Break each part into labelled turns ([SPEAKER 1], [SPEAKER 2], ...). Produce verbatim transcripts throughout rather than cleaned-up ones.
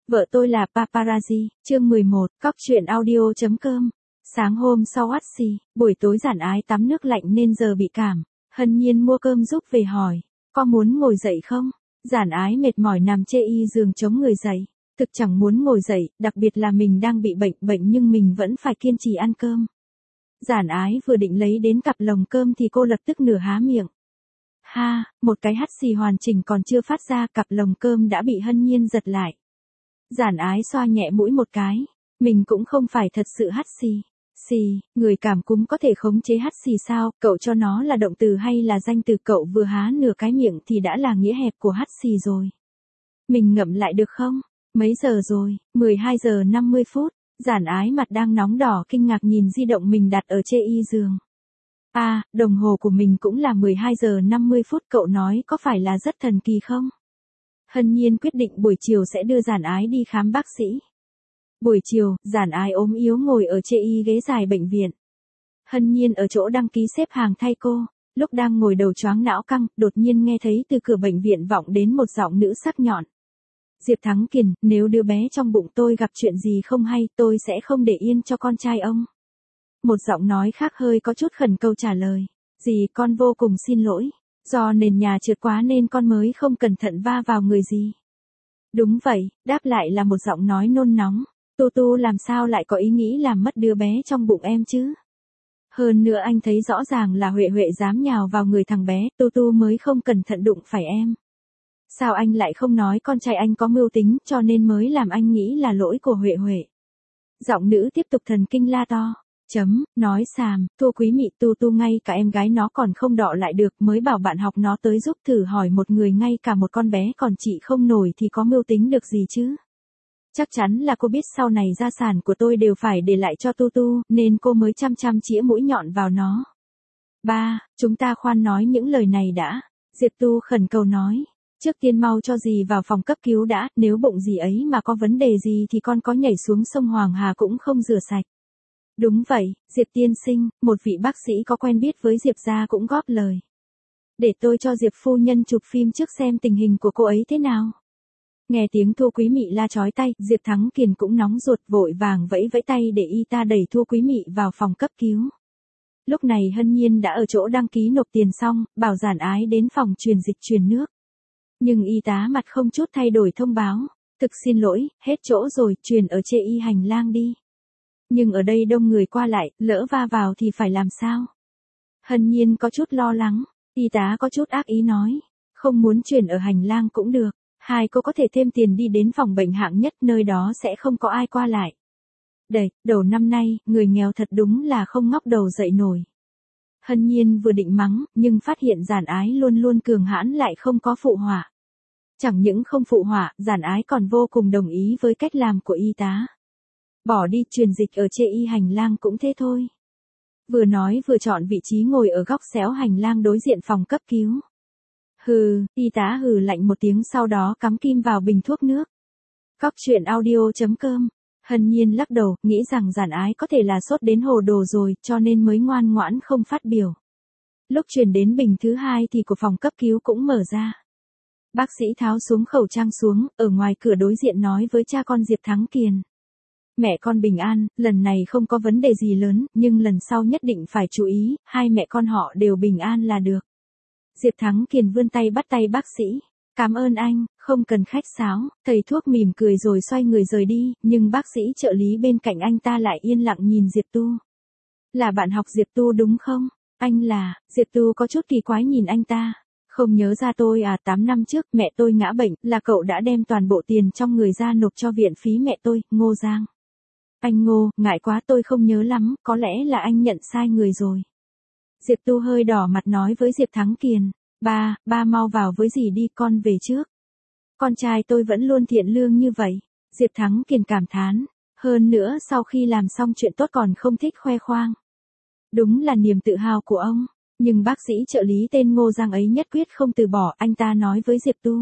[SPEAKER 1] Vợ tôi là paparazzi, chương mười một, cóc truyện audio.com. Sáng hôm sau ắt xì, buổi tối Giản Ái tắm nước lạnh nên giờ bị cảm. Hân Nhiên mua cơm giúp về hỏi, có muốn ngồi dậy không? Giản Ái mệt mỏi nằm chê y giường chống người dậy. Thực chẳng muốn ngồi dậy, đặc biệt là mình đang bị bệnh bệnh nhưng mình vẫn phải kiên trì ăn cơm. Giản Ái vừa định lấy đến cặp lồng cơm thì cô lập tức nửa há miệng. Ha, một cái hắt xì hoàn chỉnh còn chưa phát ra, cặp lồng cơm đã bị Hân Nhiên giật lại. Giản Ái xoa nhẹ mũi một cái, mình cũng không phải thật sự hắt xì. Xì, người cảm cúm có thể khống chế hắt xì sao, cậu cho nó là động từ hay là danh từ? Cậu vừa há nửa cái miệng thì đã là nghĩa hẹp của hắt xì rồi. Mình ngậm lại được không? Mấy giờ rồi? mười hai giờ năm mươi phút. Giản Ái mặt đang nóng đỏ kinh ngạc nhìn di động mình đặt ở chê y giường. À, đồng hồ của mình cũng là mười hai giờ năm mươi phút, cậu nói có phải là rất thần kỳ không? Hân Nhiên quyết định buổi chiều sẽ đưa Giản Ái đi khám bác sĩ. Buổi chiều, Giản Ái ốm yếu ngồi ở chê y ghế dài bệnh viện. Hân Nhiên ở chỗ đăng ký xếp hàng thay cô, lúc đang ngồi đầu choáng não căng, đột nhiên nghe thấy từ cửa bệnh viện vọng đến một giọng nữ sắc nhọn. Diệp Thắng Kiền, nếu đứa bé trong bụng tôi gặp chuyện gì không hay, tôi sẽ không để yên cho con trai ông. Một giọng nói khác hơi có chút khẩn cầu trả lời. Dì, con vô cùng xin lỗi. Do nền nhà trượt quá nên con mới không cẩn thận va vào người gì. Đúng vậy, đáp lại là một giọng nói nôn nóng. Tu Tu làm sao lại có ý nghĩ làm mất đứa bé trong bụng em chứ? Hơn nữa anh thấy rõ ràng là Huệ Huệ dám nhào vào người thằng bé, Tu Tu mới không cẩn thận đụng phải em. Sao anh lại không nói con trai anh có mưu tính cho nên mới làm anh nghĩ là lỗi của Huệ Huệ? Giọng nữ tiếp tục thần kinh la to. Chấm, nói xàm, thua Quý Mị, Tu Tu ngay cả em gái nó còn không đọ lại được, mới bảo bạn học nó tới giúp thử hỏi một người ngay cả một con bé còn trị không nổi thì có mưu tính được gì chứ? Chắc chắn là cô biết sau này gia sản của tôi đều phải để lại cho Tu Tu, nên cô mới chăm chăm chĩa mũi nhọn vào nó. Ba, chúng ta khoan nói những lời này đã. Diệp Tu khẩn cầu nói. Trước tiên mau cho dì vào phòng cấp cứu đã, nếu bụng dì ấy mà có vấn đề gì thì con có nhảy xuống sông Hoàng Hà cũng không rửa sạch. Đúng vậy, Diệp tiên sinh, một vị bác sĩ có quen biết với Diệp gia cũng góp lời. Để tôi cho Diệp phu nhân chụp phim trước xem tình hình của cô ấy thế nào. Nghe tiếng Thu Quý Mị la chói tay, Diệp Thắng Kiền cũng nóng ruột vội vàng vẫy vẫy tay để y ta đẩy Thu Quý Mị vào phòng cấp cứu. Lúc này Hân Nhiên đã ở chỗ đăng ký nộp tiền xong, bảo Giản Ái đến phòng truyền dịch truyền nước. Nhưng y tá mặt không chút thay đổi thông báo, thực xin lỗi, hết chỗ rồi, truyền ở chê y hành lang đi. Nhưng ở đây đông người qua lại, lỡ va vào thì phải làm sao? Hân Nhiên có chút lo lắng, y tá có chút ác ý nói, không muốn chuyển ở hành lang cũng được, hai cô có thể thêm tiền đi đến phòng bệnh hạng nhất, nơi đó sẽ không có ai qua lại. Đây, đầu năm nay, người nghèo thật đúng là không ngóc đầu dậy nổi. Hân Nhiên vừa định mắng, nhưng phát hiện Giản Ái luôn luôn cường hãn lại không có phụ họa. Chẳng những không phụ họa, Giản Ái còn vô cùng đồng ý với cách làm của y tá. Bỏ đi, truyền dịch ở chê y hành lang cũng thế thôi. Vừa nói vừa chọn vị trí ngồi ở góc xéo hành lang đối diện phòng cấp cứu. Hừ, y tá hừ lạnh một tiếng sau đó cắm kim vào bình thuốc nước. Cóc truyện audio.com. Hân Nhiên lắc đầu, nghĩ rằng Giản Ái có thể là sốt đến hồ đồ rồi, cho nên mới ngoan ngoãn không phát biểu. Lúc truyền đến bình thứ hai thì của phòng cấp cứu cũng mở ra. Bác sĩ tháo xuống khẩu trang xuống, ở ngoài cửa đối diện nói với cha con Diệp Thắng Kiền. Mẹ con bình an, lần này không có vấn đề gì lớn, nhưng lần sau nhất định phải chú ý, hai mẹ con họ đều bình an là được. Diệp Thắng Kiền vươn tay bắt tay bác sĩ. Cảm ơn anh, không cần khách sáo, thầy thuốc mỉm cười rồi xoay người rời đi, nhưng bác sĩ trợ lý bên cạnh anh ta lại yên lặng nhìn Diệp Tu. Là bạn học Diệp Tu đúng không? Anh là, Diệp Tu có chút kỳ quái nhìn anh ta. Không nhớ ra tôi à, tám năm trước mẹ tôi ngã bệnh, là cậu đã đem toàn bộ tiền trong người ra nộp cho viện phí mẹ tôi, Ngô Giang. Anh Ngô, ngại quá tôi không nhớ lắm, có lẽ là anh nhận sai người rồi. Diệp Tu hơi đỏ mặt nói với Diệp Thắng Kiền. Ba, ba mau vào với dì đi, con về trước. Con trai tôi vẫn luôn thiện lương như vậy. Diệp Thắng Kiền cảm thán. Hơn nữa sau khi làm xong chuyện tốt còn không thích khoe khoang. Đúng là niềm tự hào của ông. Nhưng bác sĩ trợ lý tên Ngô Giang ấy nhất quyết không từ bỏ, anh ta nói với Diệp Tu.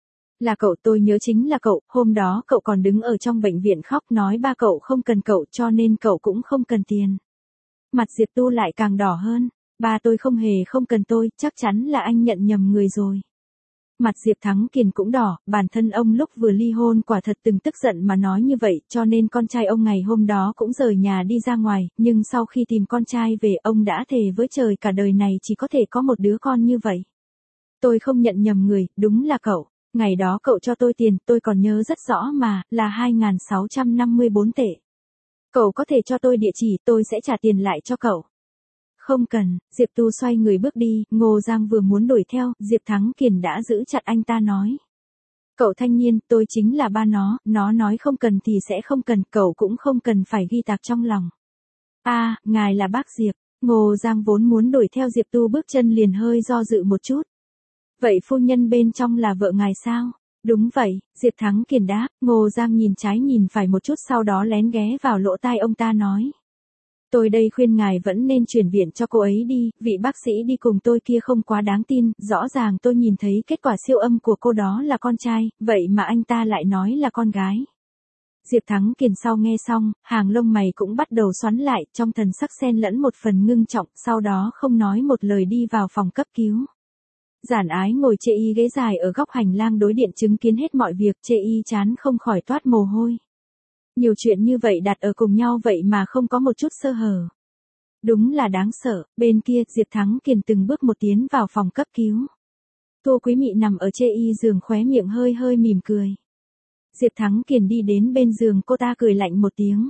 [SPEAKER 1] Là cậu, tôi nhớ chính là cậu, hôm đó cậu còn đứng ở trong bệnh viện khóc nói ba cậu không cần cậu cho nên cậu cũng không cần tiền. Mặt Diệp Tu lại càng đỏ hơn. Ba tôi không hề không cần tôi, chắc chắn là anh nhận nhầm người rồi. Mặt Diệp Thắng Kiền cũng đỏ, bản thân ông lúc vừa ly hôn quả thật từng tức giận mà nói như vậy, cho nên con trai ông ngày hôm đó cũng rời nhà đi ra ngoài, nhưng sau khi tìm con trai về ông đã thề với trời cả đời này chỉ có thể có một đứa con như vậy. Tôi không nhận nhầm người, đúng là cậu. Ngày đó cậu cho tôi tiền, tôi còn nhớ rất rõ mà, là hai nghìn sáu trăm năm mươi bốn tệ. Cậu có thể cho tôi địa chỉ, tôi sẽ trả tiền lại cho cậu. Không cần, Diệp Tu xoay người bước đi, Ngô Giang vừa muốn đuổi theo, Diệp Thắng Kiền đã giữ chặt anh ta nói. Cậu thanh niên, tôi chính là ba nó, nó nói không cần thì sẽ không cần, cậu cũng không cần phải ghi tạc trong lòng. A, à, ngài là bác Diệp. Ngô Giang vốn muốn đuổi theo Diệp Tu bước chân liền hơi do dự một chút. Vậy phu nhân bên trong là vợ ngài sao? Đúng vậy, Diệp Thắng Kiền đáp. Ngô Giang nhìn trái nhìn phải một chút sau đó lén ghé vào lỗ tai ông ta nói. Tôi đây khuyên ngài vẫn nên chuyển viện cho cô ấy đi, vị bác sĩ đi cùng tôi kia không quá đáng tin, rõ ràng tôi nhìn thấy kết quả siêu âm của cô đó là con trai, vậy mà anh ta lại nói là con gái. Diệp Thắng Kiền sau nghe xong, hàng lông mày cũng bắt đầu xoắn lại, trong thần sắc xen lẫn một phần ngưng trọng, sau đó không nói một lời đi vào phòng cấp cứu. Giản Ái ngồi chê y ghế dài ở góc hành lang đối điện chứng kiến hết mọi việc, chê y chán không khỏi toát mồ hôi. Nhiều chuyện như vậy đặt ở cùng nhau vậy mà không có một chút sơ hở. Đúng là đáng sợ, bên kia Diệp Thắng Kiền từng bước một tiến vào phòng cấp cứu. Tô Quý Mị nằm ở chê y giường khóe miệng hơi hơi mỉm cười. Diệp Thắng Kiền đi đến bên giường cô ta cười lạnh một tiếng.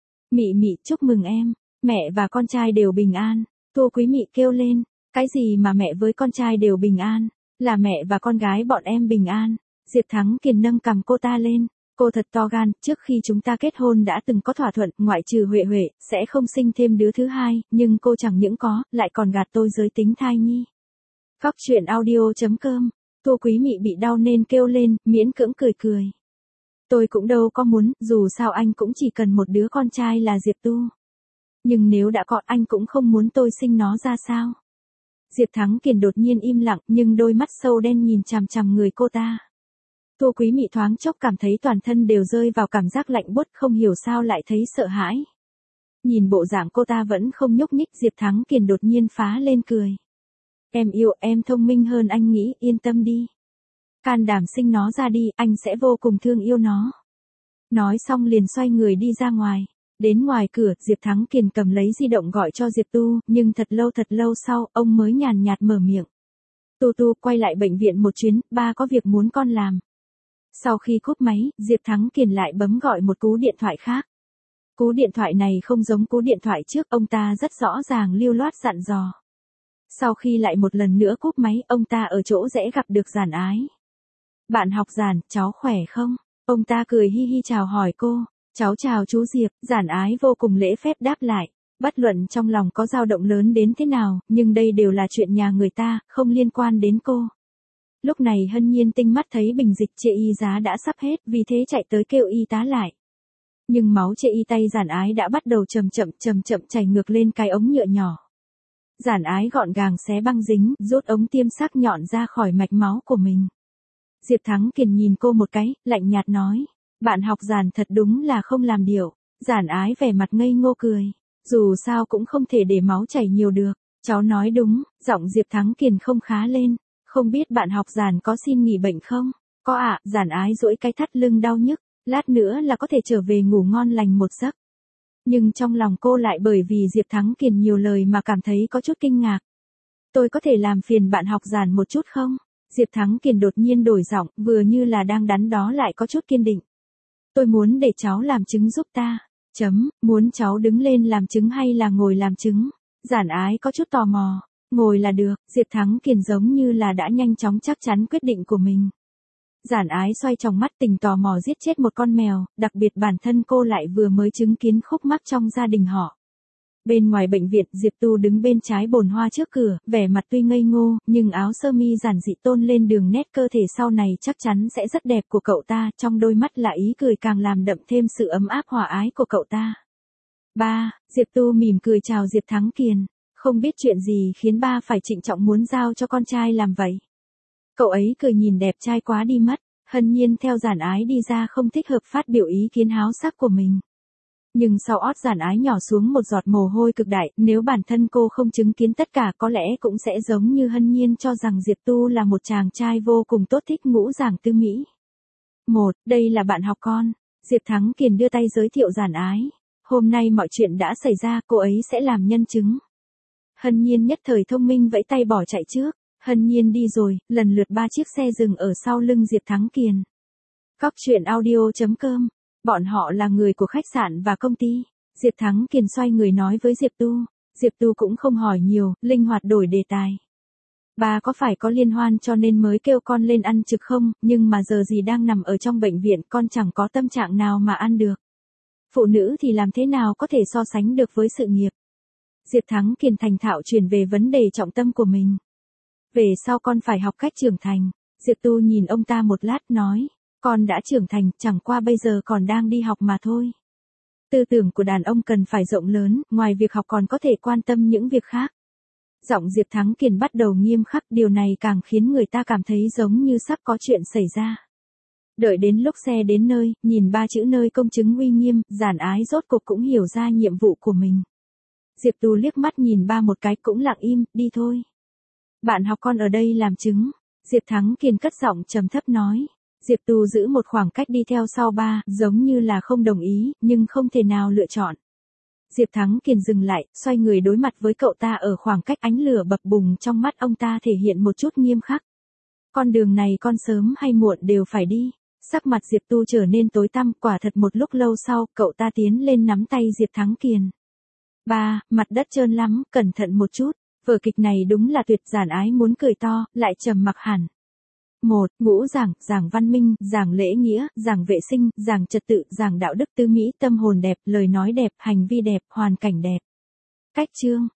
[SPEAKER 1] Mị Mị chúc mừng em, mẹ và con trai đều bình an. Tô Quý Mị kêu lên, cái gì mà mẹ với con trai đều bình an, là mẹ và con gái bọn em bình an. Diệp Thắng Kiền nâng cằm cô ta lên. Cô thật to gan, trước khi chúng ta kết hôn đã từng có thỏa thuận, ngoại trừ Huệ Huệ, sẽ không sinh thêm đứa thứ hai, nhưng cô chẳng những có, lại còn gạt tôi giới tính thai nhi. Góc truyện audio chấm com, Tô Quý Mị bị đau nên kêu lên, miễn cưỡng cười cười. Tôi cũng đâu có muốn, dù sao anh cũng chỉ cần một đứa con trai là Diệp Tu. Nhưng nếu đã có anh cũng không muốn tôi sinh nó ra sao. Diệp Thắng Kiền đột nhiên im lặng nhưng đôi mắt sâu đen nhìn chằm chằm người cô ta. Tô Quý Mị thoáng chốc cảm thấy toàn thân đều rơi vào cảm giác lạnh buốt không hiểu sao lại thấy sợ hãi. Nhìn bộ dạng cô ta vẫn không nhúc nhích Diệp Thắng Kiền đột nhiên phá lên cười. Em yêu em thông minh hơn anh nghĩ yên tâm đi. Can đảm sinh nó ra đi anh sẽ vô cùng thương yêu nó. Nói xong liền xoay người đi ra ngoài. Đến ngoài cửa Diệp Thắng Kiền cầm lấy di động gọi cho Diệp Tu nhưng thật lâu thật lâu sau ông mới nhàn nhạt mở miệng. Tu Tu quay lại bệnh viện một chuyến, ba có việc muốn con làm. Sau khi cúp máy, Diệp Thắng Kiền lại bấm gọi một cú điện thoại khác. Cú điện thoại này không giống cú điện thoại trước, ông ta rất rõ ràng lưu loát dặn dò. Sau khi lại một lần nữa cúp máy, ông ta ở chỗ rẽ gặp được Giản Ái. Bạn học Giản, cháu khỏe không? Ông ta cười hi hi chào hỏi cô. Cháu chào chú Diệp, Giản Ái vô cùng lễ phép đáp lại. Bất luận trong lòng có dao động lớn đến thế nào, nhưng đây đều là chuyện nhà người ta, không liên quan đến cô. Lúc này Hân Nhiên tinh mắt thấy bình dịch chê y giá đã sắp hết, vì thế chạy tới kêu y tá lại. Nhưng máu chê y tay Giản Ái đã bắt đầu chậm chậm chậm chậm chảy ngược lên cái ống nhựa nhỏ. Giản Ái gọn gàng xé băng dính, rút ống tiêm sắc nhọn ra khỏi mạch máu của mình. Diệp Thắng Kiền nhìn cô một cái, lạnh nhạt nói, bạn học Giản thật đúng là không làm điệu. Giản Ái vẻ mặt ngây ngô cười, dù sao cũng không thể để máu chảy nhiều được. Cháu nói đúng, giọng Diệp Thắng Kiền không khá lên. Không biết bạn học Giản có xin nghỉ bệnh không? Có ạ, à, Giản Ái duỗi cái thắt lưng đau nhức, lát nữa là có thể trở về ngủ ngon lành một giấc. Nhưng trong lòng cô lại bởi vì Diệp Thắng Kiền nhiều lời mà cảm thấy có chút kinh ngạc. Tôi có thể làm phiền bạn học Giản một chút không? Diệp Thắng Kiền đột nhiên đổi giọng, vừa như là đang đắn đo lại có chút kiên định. Tôi muốn để cháu làm chứng giúp ta. Chấm, muốn cháu đứng lên làm chứng hay là ngồi làm chứng? Giản Ái có chút tò mò. Ngồi là được, Diệp Thắng Kiền giống như là đã nhanh chóng chắc chắn quyết định của mình. Giản Ái xoay tròng mắt tình tò mò giết chết một con mèo, đặc biệt bản thân cô lại vừa mới chứng kiến khúc mắc trong gia đình họ. Bên ngoài bệnh viện, Diệp Tu đứng bên trái bồn hoa trước cửa, vẻ mặt tuy ngây ngô, nhưng áo sơ mi giản dị tôn lên đường nét cơ thể sau này chắc chắn sẽ rất đẹp của cậu ta, trong đôi mắt là ý cười càng làm đậm thêm sự ấm áp hòa ái của cậu ta. Ba, Diệp Tu mỉm cười chào Diệp Thắng Kiền. Không biết chuyện gì khiến ba phải trịnh trọng muốn giao cho con trai làm vậy. Cậu ấy cười nhìn đẹp trai quá đi mất, Hân Nhiên theo Giản Ái đi ra không thích hợp phát biểu ý kiến háo sắc của mình. Nhưng sau ót Giản Ái nhỏ xuống một giọt mồ hôi cực đại, nếu bản thân cô không chứng kiến tất cả có lẽ cũng sẽ giống như Hân Nhiên cho rằng Diệp Tu là một chàng trai vô cùng tốt, thích ngũ giảng tư mỹ. Một, đây là bạn học con. Diệp Thắng Kiền đưa tay giới thiệu Giản Ái. Hôm nay mọi chuyện đã xảy ra, cô ấy sẽ làm nhân chứng. Hân Nhiên nhất thời thông minh vẫy tay bỏ chạy trước. Hân Nhiên đi rồi, lần lượt ba chiếc xe dừng ở sau lưng Diệp Thắng Kiền. Cóc truyện audio chấm com. Bọn họ là người của khách sạn và công ty. Diệp Thắng Kiền xoay người nói với Diệp Tu. Diệp Tu cũng không hỏi nhiều, linh hoạt đổi đề tài. Bà có phải có liên hoan cho nên mới kêu con lên ăn trực không, nhưng mà giờ gì đang nằm ở trong bệnh viện, con chẳng có tâm trạng nào mà ăn được. Phụ nữ thì làm thế nào có thể so sánh được với sự nghiệp. Diệp Thắng Kiền thành thạo chuyển về vấn đề trọng tâm của mình. Về sau con phải học cách trưởng thành. Diệp Tu nhìn ông ta một lát nói. Con đã trưởng thành, chẳng qua bây giờ còn đang đi học mà thôi. Tư tưởng của đàn ông cần phải rộng lớn, ngoài việc học còn có thể quan tâm những việc khác. Giọng Diệp Thắng Kiền bắt đầu nghiêm khắc, điều này càng khiến người ta cảm thấy giống như sắp có chuyện xảy ra. Đợi đến lúc xe đến nơi, nhìn ba chữ nơi công chứng uy nghiêm, Giản Ái rốt cục cũng hiểu ra nhiệm vụ của mình. Diệp Tu liếc mắt nhìn ba một cái cũng lặng im, đi thôi. Bạn học con ở đây làm chứng. Diệp Thắng Kiền cất giọng trầm thấp nói. Diệp Tu giữ một khoảng cách đi theo sau ba, giống như là không đồng ý, nhưng không thể nào lựa chọn. Diệp Thắng Kiền dừng lại, xoay người đối mặt với cậu ta ở khoảng cách, ánh lửa bập bùng trong mắt ông ta thể hiện một chút nghiêm khắc. Con đường này con sớm hay muộn đều phải đi. Sắc mặt Diệp Tu trở nên tối tăm, quả thật một lúc lâu sau, cậu ta tiến lên nắm tay Diệp Thắng Kiền. Ba, mặt đất trơn lắm, cẩn thận một chút. Vở kịch này đúng là tuyệt. Giản Ái muốn cười to, lại trầm mặc hẳn. Một, ngũ giảng, giảng văn minh, giảng lễ nghĩa, giảng vệ sinh, giảng trật tự, giảng đạo đức tư mỹ, tâm hồn đẹp, lời nói đẹp, hành vi đẹp, hoàn cảnh đẹp. Cách chương.